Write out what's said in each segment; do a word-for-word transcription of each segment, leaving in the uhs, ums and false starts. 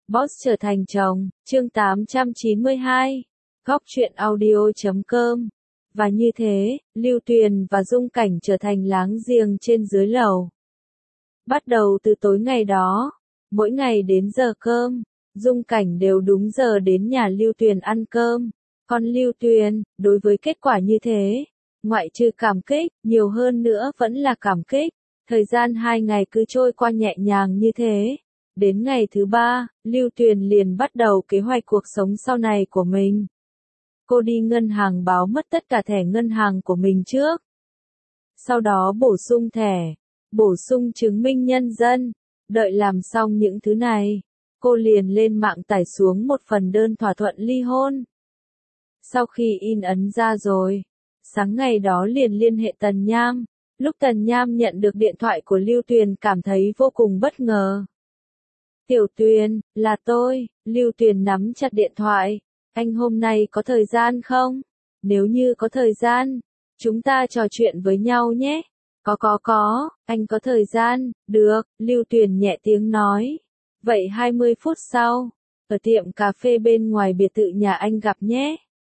Boss trở thành chồng, chương tám trăm chín mươi hai, góc truyện audio chấm com. Và như thế, Lưu Tuyền và Dung Cảnh trở thành láng giềng trên dưới lầu. Bắt đầu từ tối ngày đó, mỗi ngày đến giờ cơm, Dung Cảnh đều đúng giờ đến nhà Lưu Tuyền ăn cơm. Còn Lưu Tuyền, đối với kết quả như thế, ngoại trừ cảm kích, nhiều hơn nữa vẫn là cảm kích. Thời gian hai ngày cứ trôi qua nhẹ nhàng như thế. Đến ngày thứ ba, Lưu Tuyền liền bắt đầu kế hoạch cuộc sống sau này của mình. Cô đi ngân hàng báo mất tất cả thẻ ngân hàng của mình trước. Sau đó bổ sung thẻ, bổ sung chứng minh nhân dân. Đợi làm xong những thứ này, cô liền lên mạng tải xuống một phần đơn thỏa thuận ly hôn. Sau khi in ấn ra rồi, sáng ngày đó liền liên hệ Tần Nham. Lúc Tần Nham nhận được điện thoại của Lưu Tuyền cảm thấy vô cùng bất ngờ. Tiểu Tuyền, là tôi. Lưu Tuyền nắm chặt điện thoại. Anh hôm nay có thời gian không? Nếu như có thời gian, chúng ta trò chuyện với nhau nhé. Có có có, anh có thời gian, được, Lưu Tuyền nhẹ tiếng nói. Vậy hai mươi phút sau, ở tiệm cà phê bên ngoài biệt thự nhà anh gặp nhé.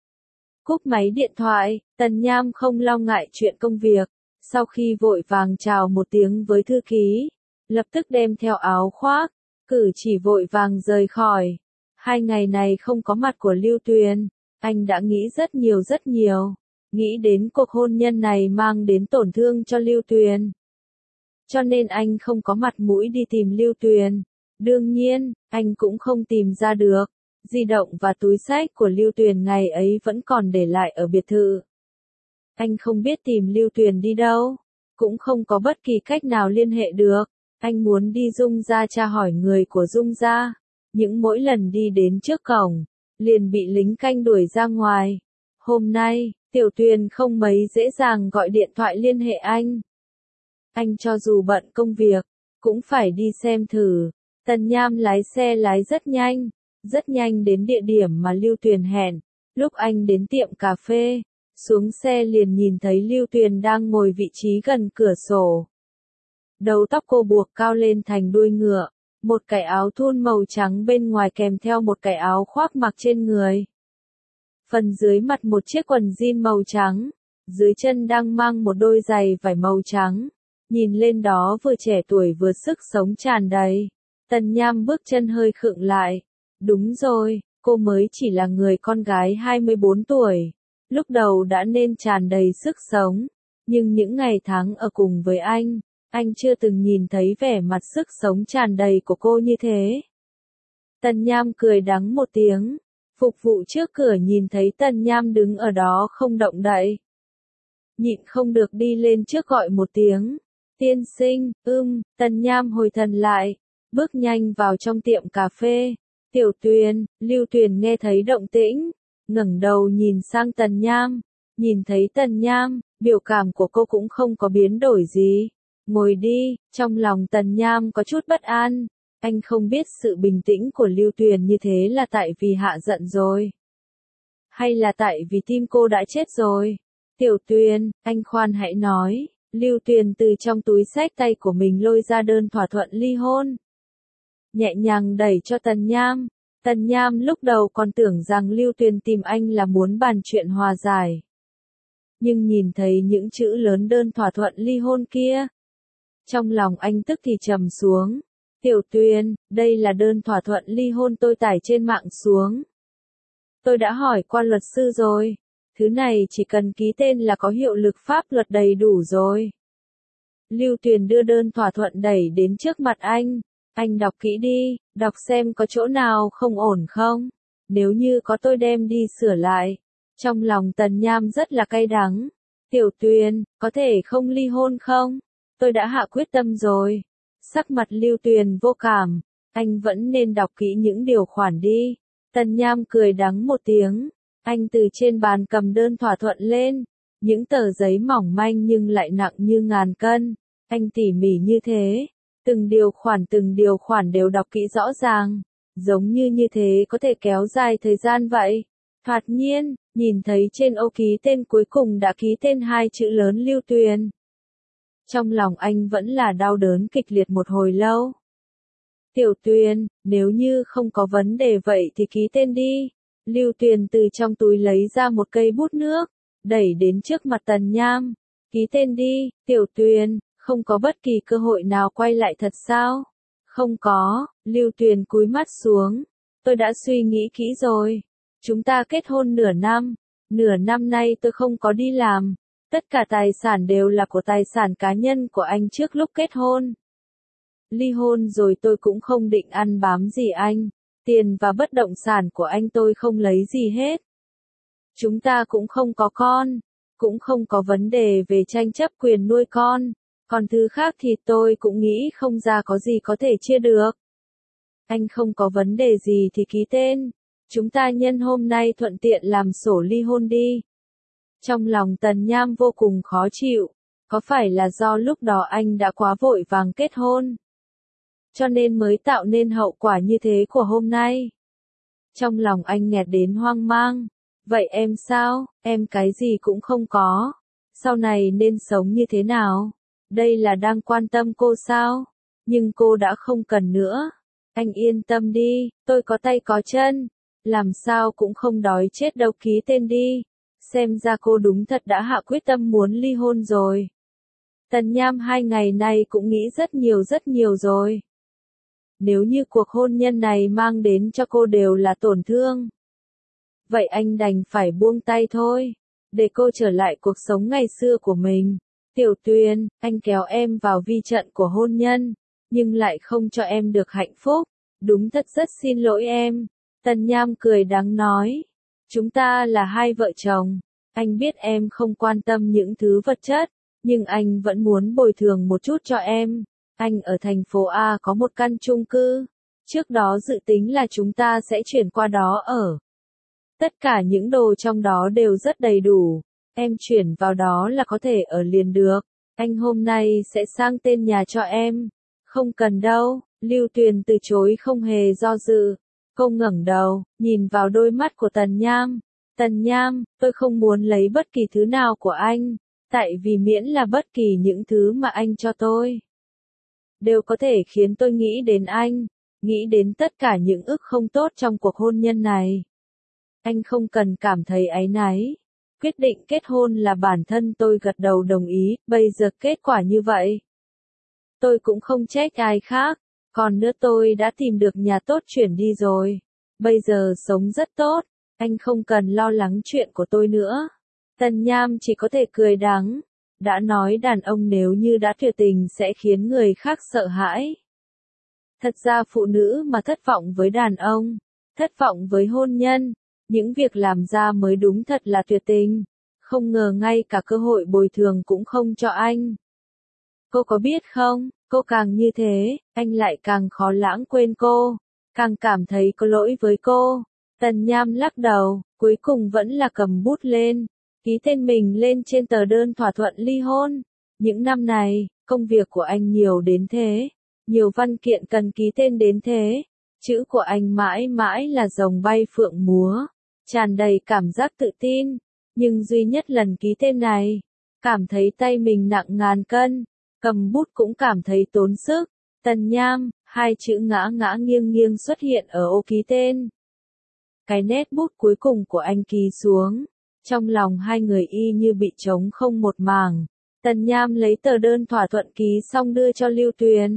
Cúp máy điện thoại, Tần Nham không lo ngại chuyện công việc. Sau khi vội vàng chào một tiếng với thư ký, lập tức đem theo áo khoác, cử chỉ vội vàng rời khỏi. Hai ngày này không có mặt của Lưu Tuyền, anh đã nghĩ rất nhiều rất nhiều, nghĩ đến cuộc hôn nhân này mang đến tổn thương cho Lưu Tuyền. Cho nên anh không có mặt mũi đi tìm Lưu Tuyền. Đương nhiên, anh cũng không tìm ra được. Di động và túi xách của Lưu Tuyền ngày ấy vẫn còn để lại ở biệt thự. Anh không biết tìm Lưu Tuyền đi đâu, cũng không có bất kỳ cách nào liên hệ được. Anh muốn đi Dung gia tra hỏi người của Dung gia, những mỗi lần đi đến trước cổng, liền bị lính canh đuổi ra ngoài. Hôm nay, Tiểu Tuyền không mấy dễ dàng gọi điện thoại liên hệ anh. Anh cho dù bận công việc, cũng phải đi xem thử. Tần Nham lái xe lái rất nhanh, rất nhanh đến địa điểm mà Lưu Tuyền hẹn. Lúc anh đến tiệm cà phê, xuống xe liền nhìn thấy Lưu Tuyền đang ngồi vị trí gần cửa sổ. Đầu tóc cô buộc cao lên thành đuôi ngựa, một cái áo thun màu trắng bên ngoài kèm theo một cái áo khoác mặc trên người. Phần dưới mặt một chiếc quần jean màu trắng, dưới chân đang mang một đôi giày vải màu trắng. Nhìn lên đó vừa trẻ tuổi vừa sức sống tràn đầy. Tần Nham bước chân hơi khựng lại. Đúng rồi, cô mới chỉ là người con gái hai mươi bốn tuổi. Lúc đầu đã nên tràn đầy sức sống. Nhưng những ngày tháng ở cùng với anh, anh chưa từng nhìn thấy vẻ mặt sức sống tràn đầy của cô như thế. Tần Nham cười đắng một tiếng. Phục vụ trước cửa nhìn thấy Tần Nham đứng ở đó không động đậy. Nhịn không được đi lên trước gọi một tiếng. Tiên sinh, ưm, Tần Nham hồi thần lại. Bước nhanh vào trong tiệm cà phê. Tiểu Tuyền, Lưu Tuyền nghe thấy động tĩnh, ngẩng đầu nhìn sang Tần Nham. Nhìn thấy Tần Nham, biểu cảm của cô cũng không có biến đổi gì. Ngồi đi, trong lòng Tần Nham có chút bất an. Anh không biết sự bình tĩnh của Lưu Tuyền như thế là tại vì hạ giận rồi, hay là tại vì tim cô đã chết rồi. Tiểu Tuyền, anh khoan hãy nói. Lưu Tuyền từ trong túi xách tay của mình lôi ra đơn thỏa thuận ly hôn. Nhẹ nhàng đẩy cho Tần Nham. Tần Nham lúc đầu còn tưởng rằng Lưu Tuyền tìm anh là muốn bàn chuyện hòa giải. Nhưng nhìn thấy những chữ lớn đơn thỏa thuận ly hôn kia, trong lòng anh tức thì trầm xuống. Tiểu Tuyền, đây là đơn thỏa thuận ly hôn tôi tải trên mạng xuống. Tôi đã hỏi qua luật sư rồi. Thứ này chỉ cần ký tên là có hiệu lực pháp luật đầy đủ rồi. Lưu Tuyền đưa đơn thỏa thuận đẩy đến trước mặt anh. Anh đọc kỹ đi, đọc xem có chỗ nào không ổn không. Nếu như có tôi đem đi sửa lại. Trong lòng Tần Nham rất là cay đắng. Tiểu Tuyền, có thể không ly hôn không? Tôi đã hạ quyết tâm rồi. Sắc mặt Lưu Tuyền vô cảm. Anh vẫn nên đọc kỹ những điều khoản đi. Tần Nham cười đắng một tiếng. Anh từ trên bàn cầm đơn thỏa thuận lên. Những tờ giấy mỏng manh nhưng lại nặng như ngàn cân. Anh tỉ mỉ như thế. Từng điều khoản từng điều khoản đều đọc kỹ rõ ràng. Giống như như thế có thể kéo dài thời gian vậy. Thoạt nhiên, nhìn thấy trên ô ký tên cuối cùng đã ký tên hai chữ lớn Lưu Tuyền. Trong lòng anh vẫn là đau đớn kịch liệt một hồi lâu. Tiểu Tuyền, nếu như không có vấn đề vậy thì ký tên đi. Lưu Tuyền từ trong túi lấy ra một cây bút nước, đẩy đến trước mặt Tần Nham. Ký tên đi, Tiểu Tuyền, không có bất kỳ cơ hội nào quay lại thật sao? Không có, Lưu Tuyền cúi mắt xuống. Tôi đã suy nghĩ kỹ rồi. Chúng ta kết hôn nửa năm. Nửa năm nay tôi không có đi làm. Tất cả tài sản đều là của tài sản cá nhân của anh trước lúc kết hôn. Ly hôn rồi tôi cũng không định ăn bám gì anh. Tiền và bất động sản của anh tôi không lấy gì hết. Chúng ta cũng không có con. Cũng không có vấn đề về tranh chấp quyền nuôi con. Còn thứ khác thì tôi cũng nghĩ không ra có gì có thể chia được. Anh không có vấn đề gì thì ký tên. Chúng ta nhân hôm nay thuận tiện làm sổ ly hôn đi. Trong lòng Tần Nham vô cùng khó chịu. Có phải là do lúc đó anh đã quá vội vàng kết hôn, cho nên mới tạo nên hậu quả như thế của hôm nay? Trong lòng anh nghẹt đến hoang mang. Vậy em sao? Em cái gì cũng không có. Sau này nên sống như thế nào? Đây là đang quan tâm cô sao? Nhưng cô đã không cần nữa. Anh yên tâm đi, tôi có tay có chân. Làm sao cũng không đói chết đâu, ký tên đi. Xem ra cô đúng thật đã hạ quyết tâm muốn ly hôn rồi. Tần Nham hai ngày nay cũng nghĩ rất nhiều rất nhiều rồi. Nếu như cuộc hôn nhân này mang đến cho cô đều là tổn thương, vậy anh đành phải buông tay thôi, để cô trở lại cuộc sống ngày xưa của mình. Tiểu Tuyền, anh kéo em vào vi trận của hôn nhân, nhưng lại không cho em được hạnh phúc. Đúng thật rất xin lỗi em. Tần Nham cười đắng nói. Chúng ta là hai vợ chồng. Anh biết em không quan tâm những thứ vật chất, nhưng anh vẫn muốn bồi thường một chút cho em. Anh ở thành phố A có một căn chung cư. Trước đó dự tính là chúng ta sẽ chuyển qua đó ở. Tất cả những đồ trong đó đều rất đầy đủ. Em chuyển vào đó là có thể ở liền được. Anh hôm nay sẽ sang tên nhà cho em. Không cần đâu, Lưu Tuyền từ chối không hề do dự. Cô ngẩng đầu, nhìn vào đôi mắt của Tần Nham. Tần Nham, tôi không muốn lấy bất kỳ thứ nào của anh. Tại vì miễn là bất kỳ những thứ mà anh cho tôi, đều có thể khiến tôi nghĩ đến anh. Nghĩ đến tất cả những ức không tốt trong cuộc hôn nhân này. Anh không cần cảm thấy áy náy. Quyết định kết hôn là bản thân tôi gật đầu đồng ý, bây giờ kết quả như vậy. Tôi cũng không trách ai khác, còn nữa tôi đã tìm được nhà tốt chuyển đi rồi. Bây giờ sống rất tốt, anh không cần lo lắng chuyện của tôi nữa. Tần Nham chỉ có thể cười đắng. Đã nói đàn ông nếu như đã tuyệt tình sẽ khiến người khác sợ hãi. Thật ra phụ nữ mà thất vọng với đàn ông, thất vọng với hôn nhân, những việc làm ra mới đúng thật là tuyệt tình. Không ngờ ngay cả cơ hội bồi thường cũng không cho anh. Cô có biết không, cô càng như thế, anh lại càng khó lãng quên cô, càng cảm thấy có lỗi với cô. Tần Nham lắc đầu, cuối cùng vẫn là cầm bút lên, ký tên mình lên trên tờ đơn thỏa thuận ly hôn. Những năm này, công việc của anh nhiều đến thế, nhiều văn kiện cần ký tên đến thế. Chữ của anh mãi mãi là rồng bay phượng múa, tràn đầy cảm giác tự tin. Nhưng duy nhất lần ký tên này, cảm thấy tay mình nặng ngàn cân, cầm bút cũng cảm thấy tốn sức. Tần Nham, hai chữ ngã ngã nghiêng nghiêng xuất hiện ở ô ký tên. Cái nét bút cuối cùng của anh ký xuống. Trong lòng hai người y như bị trống không một mảng. Tần Nham lấy tờ đơn thỏa thuận ký xong đưa cho Lưu Tuyền.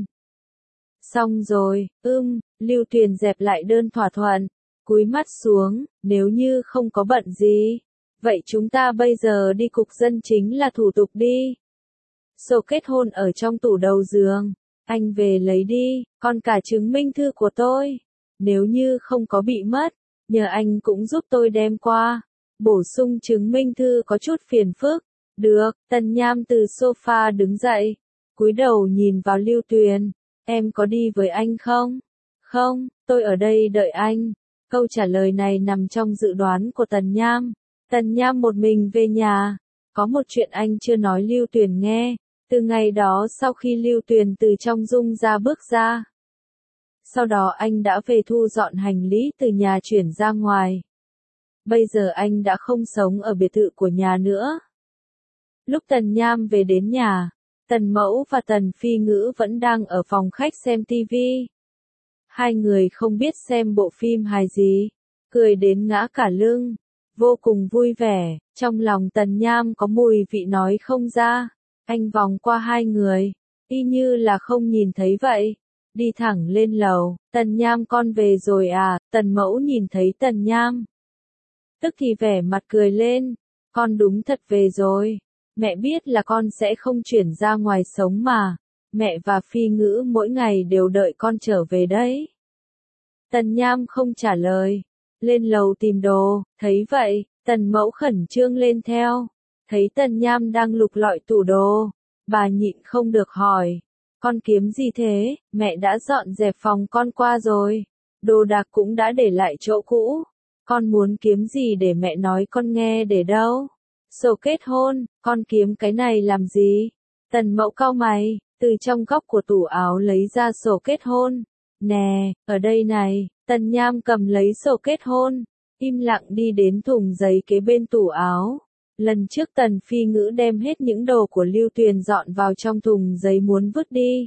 Xong rồi, ưm, Lưu Tuyền dẹp lại đơn thỏa thuận, cúi mắt xuống, nếu như không có bận gì. Vậy chúng ta bây giờ đi cục dân chính là thủ tục đi. Sổ kết hôn ở trong tủ đầu giường. Anh về lấy đi, còn cả chứng minh thư của tôi. Nếu như không có bị mất, nhờ anh cũng giúp tôi đem qua. Bổ sung chứng minh thư có chút phiền phức. Được, Tần Nham từ sofa đứng dậy. Cúi đầu nhìn vào Lưu Tuyền. Em có đi với anh không? Không, tôi ở đây đợi anh. Câu trả lời này nằm trong dự đoán của Tần Nham. Tần Nham một mình về nhà. Có một chuyện anh chưa nói Lưu Tuyền nghe. Từ ngày đó sau khi Lưu Tuyền từ trong dung ra bước ra. Sau đó anh đã về thu dọn hành lý từ nhà chuyển ra ngoài. Bây giờ anh đã không sống ở biệt thự của nhà nữa. Lúc Tần Nham về đến nhà, Tần Mẫu và Tần Phi Ngữ vẫn đang ở phòng khách xem tivi. Hai người không biết xem bộ phim hài gì, cười đến ngã cả lưng, vô cùng vui vẻ, trong lòng Tần Nham có mùi vị nói không ra. Anh vòng qua hai người, y như là không nhìn thấy vậy, đi thẳng lên lầu. Tần Nham con về rồi à? Tần Mẫu nhìn thấy Tần Nham, tức thì vẻ mặt cười lên, con đúng thật về rồi. Mẹ biết là con sẽ không chuyển ra ngoài sống mà, mẹ và Phi Ngữ mỗi ngày đều đợi con trở về đấy. Tần Nham không trả lời, lên lầu tìm đồ, thấy vậy, Tần Mẫu khẩn trương lên theo, thấy Tần Nham đang lục lọi tủ đồ, bà nhịn không được hỏi, con kiếm gì thế? Mẹ đã dọn dẹp phòng con qua rồi, đồ đạc cũng đã để lại chỗ cũ, con muốn kiếm gì để mẹ nói con nghe. Để đâu? Sổ kết hôn. Con kiếm cái này làm gì? Tần Mẫu cau mày, từ trong góc của tủ áo lấy ra sổ kết hôn. Nè, ở đây này. Tần Nham cầm lấy sổ kết hôn, im lặng đi đến thùng giấy kế bên tủ áo. Lần trước Tần Phi Ngữ đem hết những đồ của Lưu Tuyền dọn vào trong thùng giấy muốn vứt đi.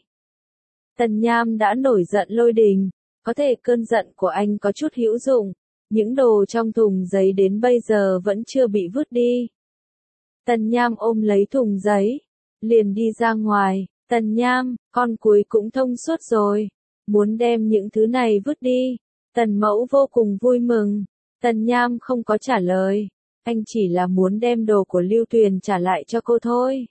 Tần Nham đã nổi giận lôi đình, có thể cơn giận của anh có chút hữu dụng, những đồ trong thùng giấy đến bây giờ vẫn chưa bị vứt đi. Tần Nham ôm lấy thùng giấy, liền đi ra ngoài. Tần Nham, con cuối cũng thông suốt rồi, muốn đem những thứ này vứt đi. Tần Mẫu vô cùng vui mừng. Tần Nham không có trả lời, anh chỉ là muốn đem đồ của Lưu Tuyền trả lại cho cô thôi.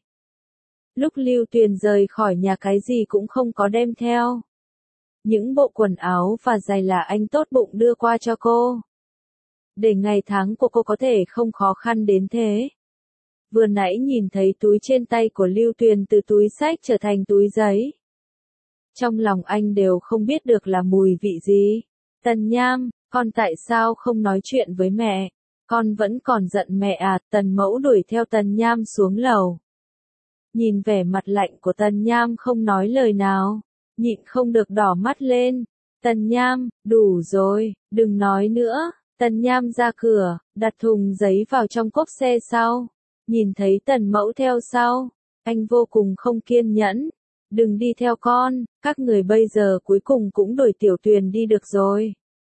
Lúc Lưu Tuyền rời khỏi nhà cái gì cũng không có đem theo. Những bộ quần áo và giày là anh tốt bụng đưa qua cho cô, để ngày tháng của cô có thể không khó khăn đến thế. Vừa nãy nhìn thấy túi trên tay của Lưu Tuyền từ túi xách trở thành túi giấy, trong lòng anh đều không biết được là mùi vị gì. Tần Nham, con tại sao không nói chuyện với mẹ? Con vẫn còn giận mẹ à? Tần Mẫu đuổi theo Tần Nham xuống lầu. Nhìn vẻ mặt lạnh của Tần Nham không nói lời nào, nhịn không được đỏ mắt lên. Tần Nham, đủ rồi, đừng nói nữa. Tần Nham ra cửa, đặt thùng giấy vào trong cốp xe sau. Nhìn thấy Tần Mẫu theo sau, anh vô cùng không kiên nhẫn. Đừng đi theo con, các người bây giờ cuối cùng cũng đuổi Tiểu Tuyền đi được rồi.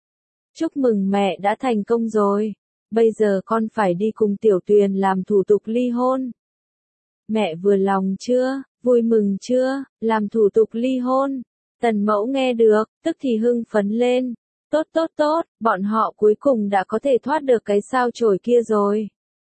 Chúc mừng mẹ đã thành công rồi, bây giờ con phải đi cùng Tiểu Tuyền làm thủ tục ly hôn. Mẹ vừa lòng chưa, vui mừng chưa, làm thủ tục ly hôn. Tần Mẫu nghe được, tức thì hưng phấn lên. Tốt tốt tốt, bọn họ cuối cùng đã có thể thoát được cái sao chổi kia rồi.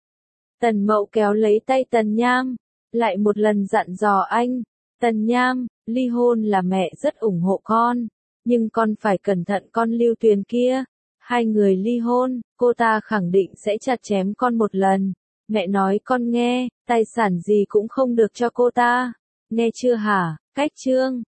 Tần Mẫu kéo lấy tay Tần Nham, lại một lần dặn dò anh. Tần Nham, ly hôn là mẹ rất ủng hộ con, nhưng con phải cẩn thận con Lưu Tuyền kia. Hai người ly hôn, cô ta khẳng định sẽ chặt chém con một lần. Mẹ nói con nghe, tài sản gì cũng không được cho cô ta. Nghe chưa hả? Cách chương